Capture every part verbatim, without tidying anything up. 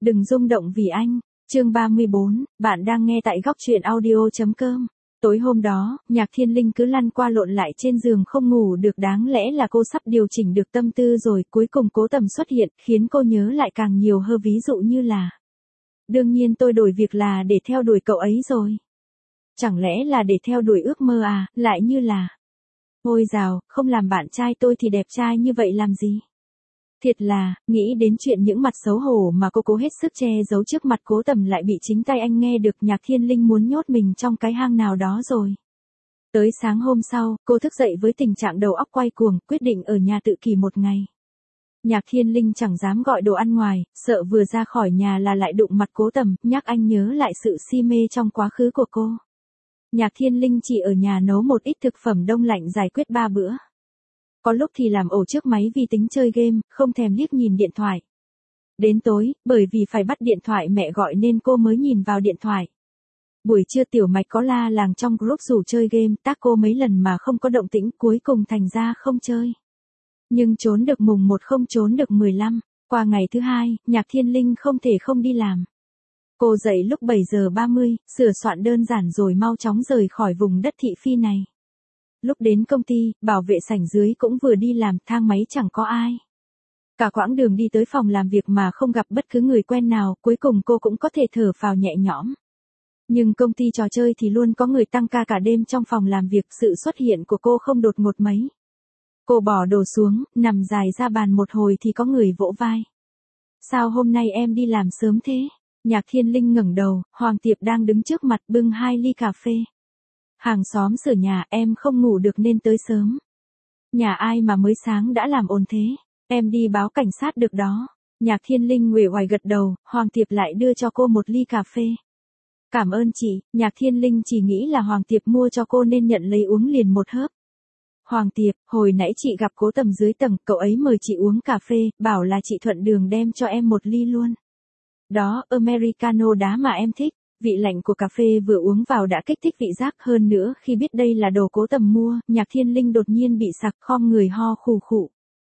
Đừng rung động vì anh. Chương ba mươi bốn, bạn đang nghe tại góc truyện audio.com. Tối hôm đó, Nhạc Thiên Linh cứ lăn qua lộn lại trên giường không ngủ được, đáng lẽ là cô sắp điều chỉnh được tâm tư rồi, cuối cùng Cố Tầm xuất hiện, khiến cô nhớ lại càng nhiều hơn, ví dụ như là: đương nhiên tôi đổi việc là để theo đuổi cậu ấy rồi. Chẳng lẽ là để theo đuổi ước mơ à, lại như là: ôi dào, không làm bạn trai tôi thì đẹp trai như vậy làm gì. Thiệt là, nghĩ đến chuyện những mặt xấu hổ mà cô cố hết sức che giấu trước mặt Cố Tầm lại bị chính tay anh nghe được, Nhạc Thiên Linh muốn nhốt mình trong cái hang nào đó rồi. Tới sáng hôm sau, cô thức dậy với tình trạng đầu óc quay cuồng, quyết định ở nhà tự kỷ một ngày. Nhạc Thiên Linh chẳng dám gọi đồ ăn ngoài, sợ vừa ra khỏi nhà là lại đụng mặt Cố Tầm, nhắc anh nhớ lại sự si mê trong quá khứ của cô. Nhạc Thiên Linh chỉ ở nhà nấu một ít thực phẩm đông lạnh giải quyết ba bữa. Có lúc thì làm ổ trước máy vi tính chơi game, không thèm liếc nhìn điện thoại. Đến tối, bởi vì phải bắt điện thoại mẹ gọi nên cô mới nhìn vào điện thoại. Buổi trưa Tiểu Mạch có la làng trong group rủ chơi game, tác cô mấy lần mà không có động tĩnh, cuối cùng thành ra không chơi. Nhưng trốn được mùng một không trốn được mười lăm, qua ngày thứ hai, Nhạc Thiên Linh không thể không đi làm. Cô dậy lúc bảy giờ ba mươi, sửa soạn đơn giản rồi mau chóng rời khỏi vùng đất thị phi này. Lúc đến công ty, bảo vệ sảnh dưới cũng vừa đi làm, thang máy chẳng có ai. Cả quãng đường đi tới phòng làm việc mà không gặp bất cứ người quen nào, cuối cùng cô cũng có thể thở phào nhẹ nhõm. Nhưng công ty trò chơi thì luôn có người tăng ca cả đêm trong phòng làm việc, sự xuất hiện của cô không đột ngột mấy. Cô bỏ đồ xuống, nằm dài ra bàn một hồi thì có người vỗ vai. Sao hôm nay em đi làm sớm thế? Nhạc Thiên Linh ngẩng đầu, Hoàng Tiệp đang đứng trước mặt bưng hai ly cà phê. Hàng xóm sửa nhà, em không ngủ được nên tới sớm. Nhà ai mà mới sáng đã làm ồn thế, em đi báo cảnh sát được đó. Nhạc Thiên Linh uể oải gật đầu, Hoàng Tiệp lại đưa cho cô một ly cà phê. Cảm ơn chị. Nhạc Thiên Linh chỉ nghĩ là Hoàng Tiệp mua cho cô nên nhận lấy uống liền một hớp. Hoàng Tiệp, hồi nãy chị gặp Cố Tầm dưới tầng, cậu ấy mời chị uống cà phê, bảo là chị thuận đường đem cho em một ly luôn. Đó, Americano đá mà em thích. Vị lạnh của cà phê vừa uống vào đã kích thích vị giác, hơn nữa khi biết đây là đồ Cố Tầm mua, Nhạc Thiên Linh đột nhiên bị sặc, khom người ho khù khụ.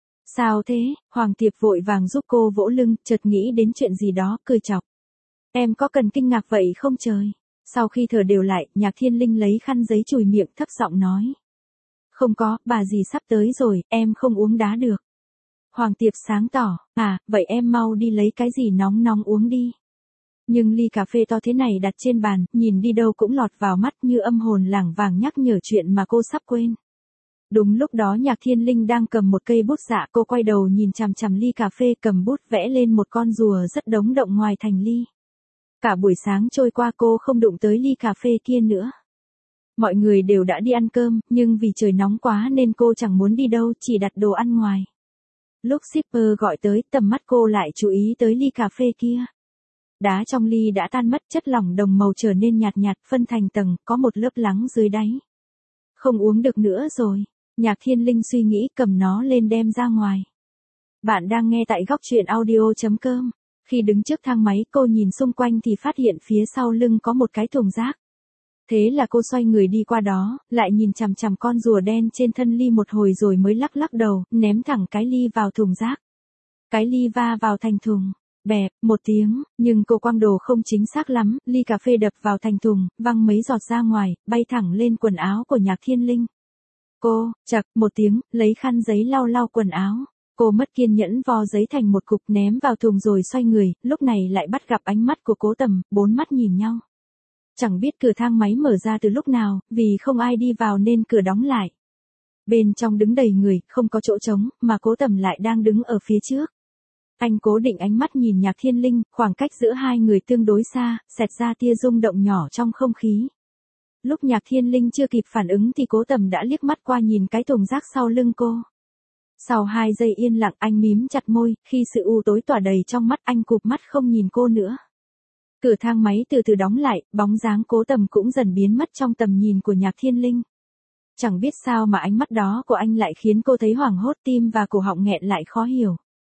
Sao thế? Hoàng Tiệp vội vàng giúp cô vỗ lưng, chợt nghĩ đến chuyện gì đó, cười chọc. Em có cần kinh ngạc vậy không trời? Sau khi thở đều lại, Nhạc Thiên Linh lấy khăn giấy chùi miệng, thấp giọng nói. Không có, bà dì sắp tới rồi, em không uống đá được. Hoàng Tiệp sáng tỏ, à, vậy em mau đi lấy cái gì nóng nóng uống đi. Nhưng ly cà phê to thế này đặt trên bàn, nhìn đi đâu cũng lọt vào mắt như âm hồn lảng vàng nhắc nhở chuyện mà cô sắp quên. Đúng lúc đó Nhạc Thiên Linh đang cầm một cây bút dạ, cô quay đầu nhìn chằm chằm ly cà phê, cầm bút vẽ lên một con rùa rất đống động ngoài thành ly. Cả buổi sáng trôi qua cô không đụng tới ly cà phê kia nữa. Mọi người đều đã đi ăn cơm, nhưng vì trời nóng quá nên cô chẳng muốn đi đâu, chỉ đặt đồ ăn ngoài. Lúc shipper gọi tới, tầm mắt cô lại chú ý tới ly cà phê kia. Đá trong ly đã tan mất, chất lỏng đồng màu trở nên nhạt nhạt, phân thành tầng, có một lớp lắng dưới đáy. Không uống được nữa rồi. Nhạc Thiên Linh suy nghĩ, cầm nó lên đem ra ngoài. Bạn đang nghe tại góc truyện audio.com. Khi đứng trước thang máy, cô nhìn xung quanh thì phát hiện phía sau lưng có một cái thùng rác. Thế là cô xoay người đi qua đó, lại nhìn chằm chằm con rùa đen trên thân ly một hồi rồi mới lắc lắc đầu, ném thẳng cái ly vào thùng rác. Cái ly va vào thành thùng. Bẹp, một tiếng, nhưng cô quăng đồ không chính xác lắm, ly cà phê đập vào thành thùng, văng mấy giọt ra ngoài, bay thẳng lên quần áo của Nhạc Thiên Linh. Cô, chặt, một tiếng, lấy khăn giấy lau lau quần áo. Cô mất kiên nhẫn vo giấy thành một cục ném vào thùng rồi xoay người, lúc này lại bắt gặp ánh mắt của Cố Tầm, bốn mắt nhìn nhau. Chẳng biết cửa thang máy mở ra từ lúc nào, vì không ai đi vào nên cửa đóng lại. Bên trong đứng đầy người, không có chỗ trống, mà Cố Tầm lại đang đứng ở phía trước. Anh cố định ánh mắt nhìn Nhạc Thiên Linh, khoảng cách giữa hai người tương đối xa, xẹt ra tia rung động nhỏ trong không khí. Lúc Nhạc Thiên Linh chưa kịp phản ứng thì Cố Tầm đã liếc mắt qua nhìn cái thùng rác sau lưng cô. Sau hai giây yên lặng anh mím chặt môi, khi sự u tối tỏa đầy trong mắt anh cụp mắt không nhìn cô nữa. Cửa thang máy từ từ đóng lại, bóng dáng Cố Tầm cũng dần biến mất trong tầm nhìn của Nhạc Thiên Linh. Chẳng biết sao mà ánh mắt đó của anh lại khiến cô thấy hoảng hốt, tim và cổ họng nghẹn lại khó hiểu.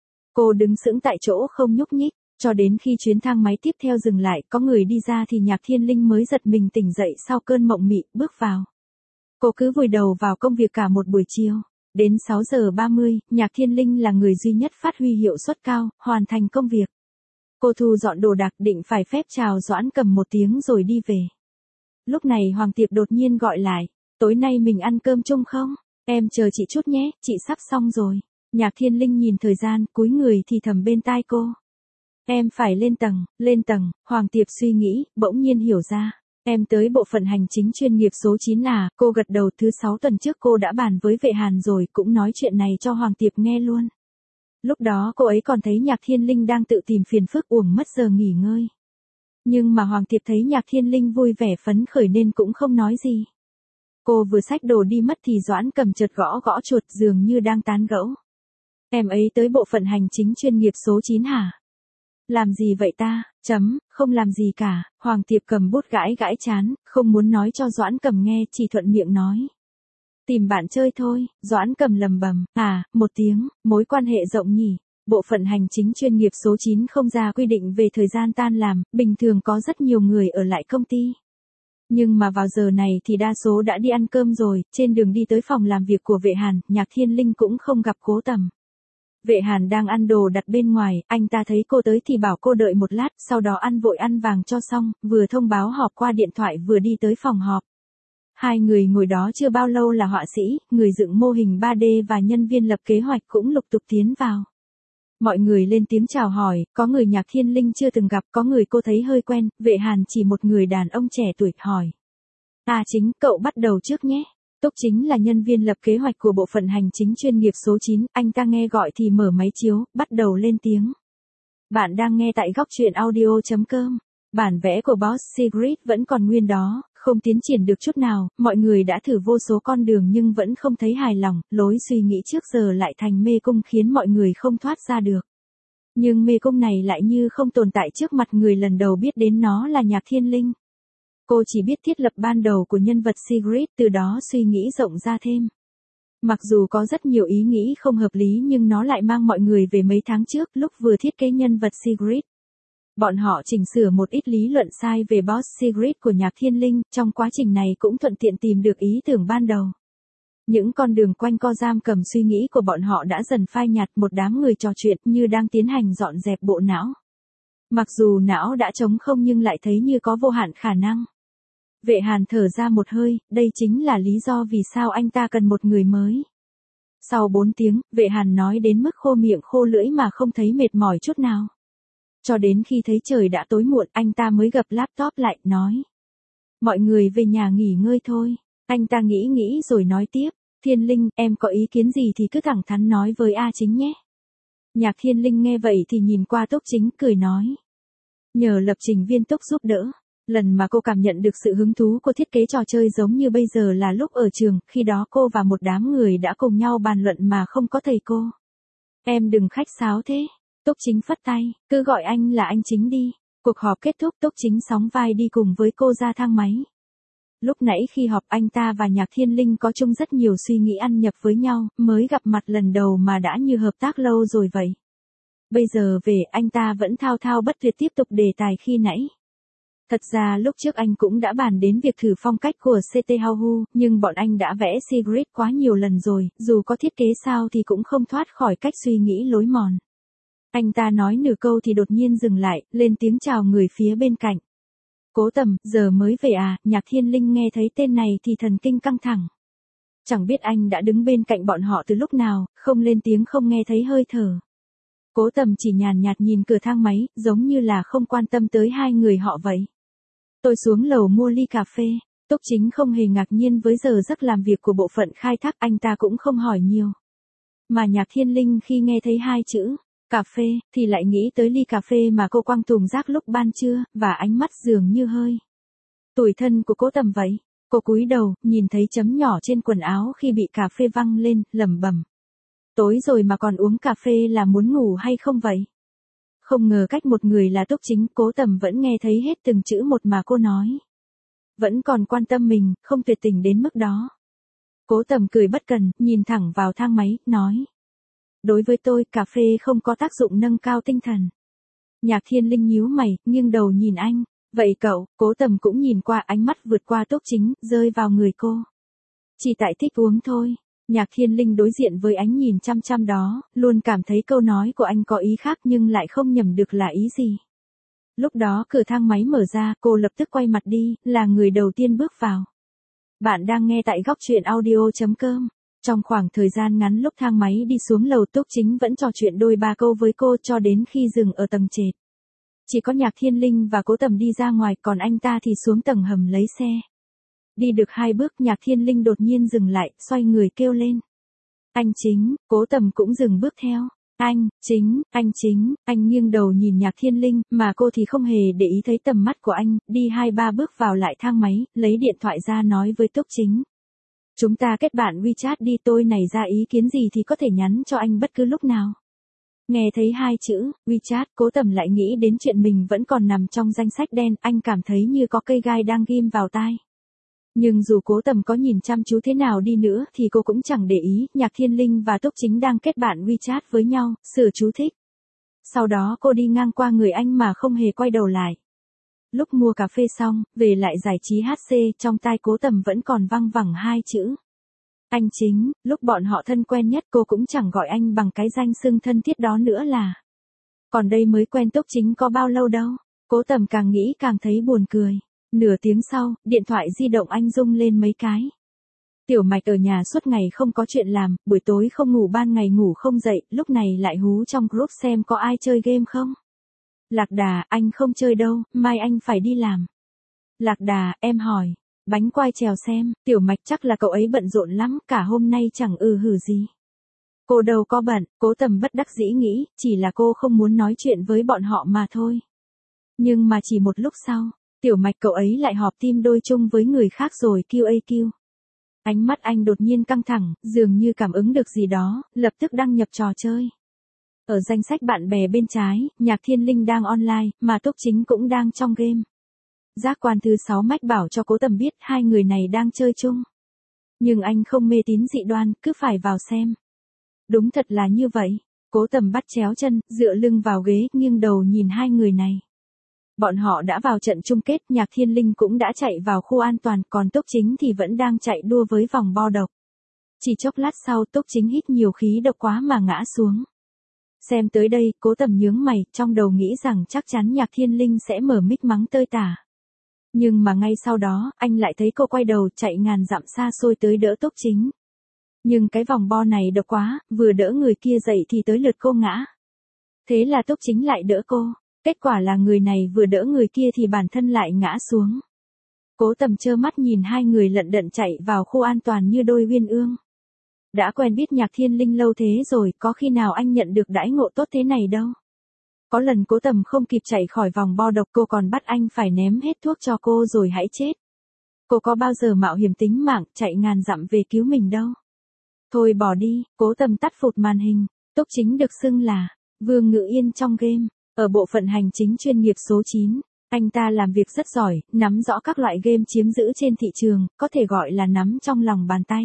Cô đứng sững tại chỗ không nhúc nhích, cho đến khi chuyến thang máy tiếp theo dừng lại, có người đi ra thì Nhạc Thiên Linh mới giật mình tỉnh dậy sau cơn mộng mị, bước vào. Cô cứ vùi đầu vào công việc cả một buổi chiều. Đến sáu giờ ba mươi, Nhạc Thiên Linh là người duy nhất phát huy hiệu suất cao, hoàn thành công việc. Cô thu dọn đồ đạc định phải phép chào Doãn Cầm một tiếng rồi đi về. Lúc này Hoàng Tiệp đột nhiên gọi lại, tối nay mình ăn cơm chung không? Em chờ chị chút nhé, chị sắp xong rồi. Nhạc Thiên Linh nhìn thời gian, cúi người thì thầm bên tai cô. Em phải lên tầng, lên tầng, Hoàng Tiệp suy nghĩ, bỗng nhiên hiểu ra. Em tới bộ phận hành chính chuyên nghiệp số chín à, cô gật đầu. Thứ sáu tuần trước cô đã bàn với Vệ Hàn rồi, cũng nói chuyện này cho Hoàng Tiệp nghe luôn. Lúc đó cô ấy còn thấy Nhạc Thiên Linh đang tự tìm phiền phức uổng mất giờ nghỉ ngơi. Nhưng mà Hoàng Tiệp thấy Nhạc Thiên Linh vui vẻ phấn khởi nên cũng không nói gì. Cô vừa xách đồ đi mất thì Doãn Cầm chợt gõ gõ chuột dường như đang tán gẫu. Em ấy tới bộ phận hành chính chuyên nghiệp số chín hả? Làm gì vậy ta? Chấm, không làm gì cả. Hoàng Tiệp cầm bút gãi gãi chán, không muốn nói cho Doãn Cầm nghe, chỉ thuận miệng nói. Tìm bạn chơi thôi. Doãn Cầm lầm bầm, à, một tiếng, mối quan hệ rộng nhỉ. Bộ phận hành chính chuyên nghiệp số chín không ra quy định về thời gian tan làm, bình thường có rất nhiều người ở lại công ty. Nhưng mà vào giờ này thì đa số đã đi ăn cơm rồi. Trên đường đi tới phòng làm việc của Vệ Hàn, Nhạc Thiên Linh cũng không gặp Cố Tầm. Vệ Hàn đang ăn đồ đặt bên ngoài, anh ta thấy cô tới thì bảo cô đợi một lát, sau đó ăn vội ăn vàng cho xong, vừa thông báo họp qua điện thoại vừa đi tới phòng họp. Hai người ngồi đó chưa bao lâu là họa sĩ, người dựng mô hình ba D và nhân viên lập kế hoạch cũng lục tục tiến vào. Mọi người lên tiếng chào hỏi, có người Nhạc Thiên Linh chưa từng gặp, có người cô thấy hơi quen. Vệ Hàn chỉ một người đàn ông trẻ tuổi hỏi. À Chính, cậu bắt đầu trước nhé. Túc Chính là nhân viên lập kế hoạch của bộ phận hành chính chuyên nghiệp số chín, anh ta nghe gọi thì mở máy chiếu, bắt đầu lên tiếng. Bạn đang nghe tại góc truyện audio chấm com. Bản vẽ của Boss Secret vẫn còn nguyên đó, không tiến triển được chút nào, mọi người đã thử vô số con đường nhưng vẫn không thấy hài lòng, lối suy nghĩ trước giờ lại thành mê cung khiến mọi người không thoát ra được. Nhưng mê cung này lại như không tồn tại trước mặt người lần đầu biết đến nó là Nhạc Thiên Linh. Cô chỉ biết thiết lập ban đầu của nhân vật Sigrid, từ đó suy nghĩ rộng ra thêm. Mặc dù có rất nhiều ý nghĩ không hợp lý nhưng nó lại mang mọi người về mấy tháng trước lúc vừa thiết kế nhân vật Sigrid. Bọn họ chỉnh sửa một ít lý luận sai về Boss Sigrid của Nhạc Thiên Linh, trong quá trình này cũng thuận tiện tìm được ý tưởng ban đầu. Những con đường quanh co giam cầm suy nghĩ của bọn họ đã dần phai nhạt, một đám người trò chuyện như đang tiến hành dọn dẹp bộ não. Mặc dù não đã trống không nhưng lại thấy như có vô hạn khả năng. Vệ Hàn thở ra một hơi, đây chính là lý do vì sao anh ta cần một người mới. Sau bốn tiếng, Vệ Hàn nói đến mức khô miệng khô lưỡi mà không thấy mệt mỏi chút nào. Cho đến khi thấy trời đã tối muộn, anh ta mới gập laptop lại, nói. Mọi người về nhà nghỉ ngơi thôi. Anh ta nghĩ nghĩ rồi nói tiếp, Thiên Linh, em có ý kiến gì thì cứ thẳng thắn nói với A Chính nhé. Nhạc Thiên Linh nghe vậy thì nhìn qua Túc Chính cười nói. Nhờ lập trình viên Túc giúp đỡ. Lần mà cô cảm nhận được sự hứng thú của thiết kế trò chơi giống như bây giờ là lúc ở trường, khi đó cô và một đám người đã cùng nhau bàn luận mà không có thầy cô. Em đừng khách sáo thế. Túc Chính phất tay, cứ gọi anh là anh Chính đi. Cuộc họp kết thúc, Túc Chính sóng vai đi cùng với cô ra thang máy. Lúc nãy khi họp anh ta và Nhạc Thiên Linh có chung rất nhiều suy nghĩ ăn nhập với nhau, mới gặp mặt lần đầu mà đã như hợp tác lâu rồi vậy. Bây giờ về anh ta vẫn thao thao bất tuyệt tiếp tục đề tài khi nãy. Thật ra lúc trước anh cũng đã bàn đến việc thử phong cách của xê tê Hauhu, nhưng bọn anh đã vẽ Sigrid quá nhiều lần rồi, dù có thiết kế sao thì cũng không thoát khỏi cách suy nghĩ lối mòn. Anh ta nói nửa câu thì đột nhiên dừng lại, lên tiếng chào người phía bên cạnh. Cố Tầm, giờ mới về à? Nhạc Thiên Linh nghe thấy tên này thì thần kinh căng thẳng. Chẳng biết anh đã đứng bên cạnh bọn họ từ lúc nào, không lên tiếng không nghe thấy hơi thở. Cố Tầm chỉ nhàn nhạt nhìn cửa thang máy, giống như là không quan tâm tới hai người họ vậy. Tôi xuống lầu mua ly cà phê. Túc Chính không hề ngạc nhiên với giờ giấc làm việc của bộ phận khai thác, anh ta cũng không hỏi nhiều. Mà Nhạc Thiên Linh khi nghe thấy hai chữ cà phê thì lại nghĩ tới ly cà phê mà cô quăng thùng rác lúc ban trưa, và ánh mắt dường như hơi tủi thân của Cố Tầm vậy. Cô cúi đầu, nhìn thấy chấm nhỏ trên quần áo khi bị cà phê văng lên, lẩm bẩm. Tối rồi mà còn uống cà phê là muốn ngủ hay không vậy? Không ngờ cách một người là Túc Chính, Cố Tầm vẫn nghe thấy hết từng chữ một mà cô nói. Vẫn còn quan tâm mình, không tuyệt tình đến mức đó. Cố Tầm cười bất cần, nhìn thẳng vào thang máy, nói. Đối với tôi, cà phê không có tác dụng nâng cao tinh thần. Nhạc Thiên Linh nhíu mày, nghiêng đầu nhìn anh. Vậy cậu? Cố Tầm cũng nhìn qua, ánh mắt vượt qua Túc Chính, rơi vào người cô. Chỉ tại thích uống thôi. Nhạc Thiên Linh đối diện với ánh nhìn chăm chăm đó, luôn cảm thấy câu nói của anh có ý khác nhưng lại không nhầm được là ý gì. Lúc đó cửa thang máy mở ra, cô lập tức quay mặt đi, là người đầu tiên bước vào. Bạn đang nghe tại góc truyện audio.com. Trong khoảng thời gian ngắn lúc thang máy đi xuống lầu, Túc Chính vẫn trò chuyện đôi ba câu với cô cho đến khi dừng ở tầng trệt. Chỉ có Nhạc Thiên Linh và Cố Tầm đi ra ngoài, còn anh ta thì xuống tầng hầm lấy xe. Đi được hai bước, Nhạc Thiên Linh đột nhiên dừng lại, xoay người kêu lên. Anh Chính. Cố Tầm cũng dừng bước theo. Anh, Chính, anh Chính. Anh nghiêng đầu nhìn Nhạc Thiên Linh, mà cô thì không hề để ý thấy tầm mắt của anh, đi hai ba bước vào lại thang máy, lấy điện thoại ra nói với Túc Chính. Chúng ta kết bạn WeChat đi, tôi này ra ý kiến gì thì có thể nhắn cho anh bất cứ lúc nào. Nghe thấy hai chữ, WeChat, Cố Tầm lại nghĩ đến chuyện mình vẫn còn nằm trong danh sách đen, anh cảm thấy như có cây gai đang ghim vào tai. Nhưng dù Cố Tầm có nhìn chăm chú thế nào đi nữa thì cô cũng chẳng để ý, Nhạc Thiên Linh và Túc Chính đang kết bạn WeChat với nhau, sửa chú thích. Sau đó cô đi ngang qua người anh mà không hề quay đầu lại. Lúc mua cà phê xong, về lại giải trí hát xê, trong tai Cố Tầm vẫn còn văng vẳng hai chữ. Anh Chính. Lúc bọn họ thân quen nhất cô cũng chẳng gọi anh bằng cái danh xưng thân thiết đó nữa là. Còn đây mới quen Túc Chính có bao lâu đâu. Cố Tầm càng nghĩ càng thấy buồn cười. Nửa tiếng sau, điện thoại di động anh rung lên mấy cái. Tiểu Mạch ở nhà suốt ngày không có chuyện làm, buổi tối không ngủ ban ngày ngủ không dậy, lúc này lại hú trong group xem có ai chơi game không. Lạc Đà, anh không chơi đâu, mai anh phải đi làm. Lạc Đà, em hỏi. Bánh quai trèo xem, Tiểu Mạch chắc là cậu ấy bận rộn lắm, cả hôm nay chẳng ừ hử gì. Cô đâu có bận, Cố Tầm bất đắc dĩ nghĩ, chỉ là cô không muốn nói chuyện với bọn họ mà thôi. Nhưng mà chỉ một lúc sau, Tiểu Mạch cậu ấy lại họp team đôi chung với người khác rồi quy a quy. Ánh mắt anh đột nhiên căng thẳng, dường như cảm ứng được gì đó, lập tức đăng nhập trò chơi. Ở danh sách bạn bè bên trái, Nhạc Thiên Linh đang online, mà Túc Chính cũng đang trong game. Giác quan thứ sáu mách bảo cho Cố Tầm biết hai người này đang chơi chung. Nhưng anh không mê tín dị đoan, cứ phải vào xem. Đúng thật là như vậy. Cố Tầm bắt chéo chân, dựa lưng vào ghế, nghiêng đầu nhìn hai người này. Bọn họ đã vào trận chung kết, Nhạc Thiên Linh cũng đã chạy vào khu an toàn, còn Túc Chính thì vẫn đang chạy đua với vòng bo độc. Chỉ chốc lát sau, Túc Chính hít nhiều khí độc quá mà ngã xuống. Xem tới đây, Cố Tầm nhướng mày, trong đầu nghĩ rằng chắc chắn Nhạc Thiên Linh sẽ mở mic mắng tơi tả. Nhưng mà ngay sau đó, anh lại thấy cô quay đầu chạy ngàn dặm xa xôi tới đỡ Túc Chính. Nhưng cái vòng bo này độc quá, vừa đỡ người kia dậy thì tới lượt cô ngã. Thế là Túc Chính lại đỡ cô. Kết quả là người này vừa đỡ người kia thì bản thân lại ngã xuống. Cố Tầm trơ mắt nhìn hai người lận đận chạy vào khu an toàn như đôi uyên ương. Đã quen biết Nhạc Thiên Linh lâu thế rồi, có khi nào anh nhận được đãi ngộ tốt thế này đâu. Có lần Cố Tầm không kịp chạy khỏi vòng bo độc, cô còn bắt anh phải ném hết thuốc cho cô rồi hãy chết. Cô có bao giờ mạo hiểm tính mạng, chạy ngàn dặm về cứu mình đâu. Thôi bỏ đi, Cố Tầm tắt phụt màn hình. Túc Chính được xưng là Vương Ngự Yên trong game. Ở bộ phận hành chính chuyên nghiệp số chín, anh ta làm việc rất giỏi, nắm rõ các loại game chiếm giữ trên thị trường, có thể gọi là nắm trong lòng bàn tay.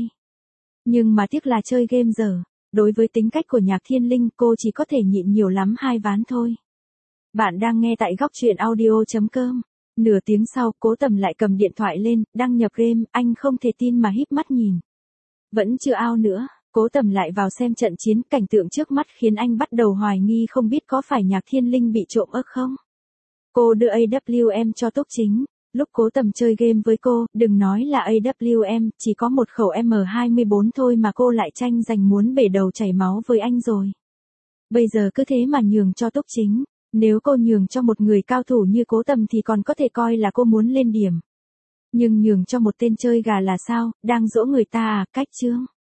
Nhưng mà tiếc là chơi game dở. Đối với tính cách của Nhạc Thiên Linh, cô chỉ có thể nhịn nhiều lắm hai ván thôi. Bạn đang nghe tại góc truyện audio.com. Nửa tiếng sau, Cố Tầm lại cầm điện thoại lên, đăng nhập game, anh không thể tin mà híp mắt nhìn. Vẫn chưa ao nữa, Cố Tầm lại vào xem trận chiến, cảnh tượng trước mắt khiến anh bắt đầu hoài nghi không biết có phải Nhạc Thiên Linh bị trộm ức không. Cô đưa a vê em cho Túc Chính. Lúc Cố Tầm chơi game với cô, đừng nói là a vê em, chỉ có một khẩu M hai mươi bốn thôi mà cô lại tranh giành muốn bể đầu chảy máu với anh rồi. Bây giờ cứ thế mà nhường cho Túc Chính. Nếu cô nhường cho một người cao thủ như Cố Tầm thì còn có thể coi là cô muốn lên điểm. Nhưng nhường cho một tên chơi gà là sao, đang dỗ người ta à, cách chương.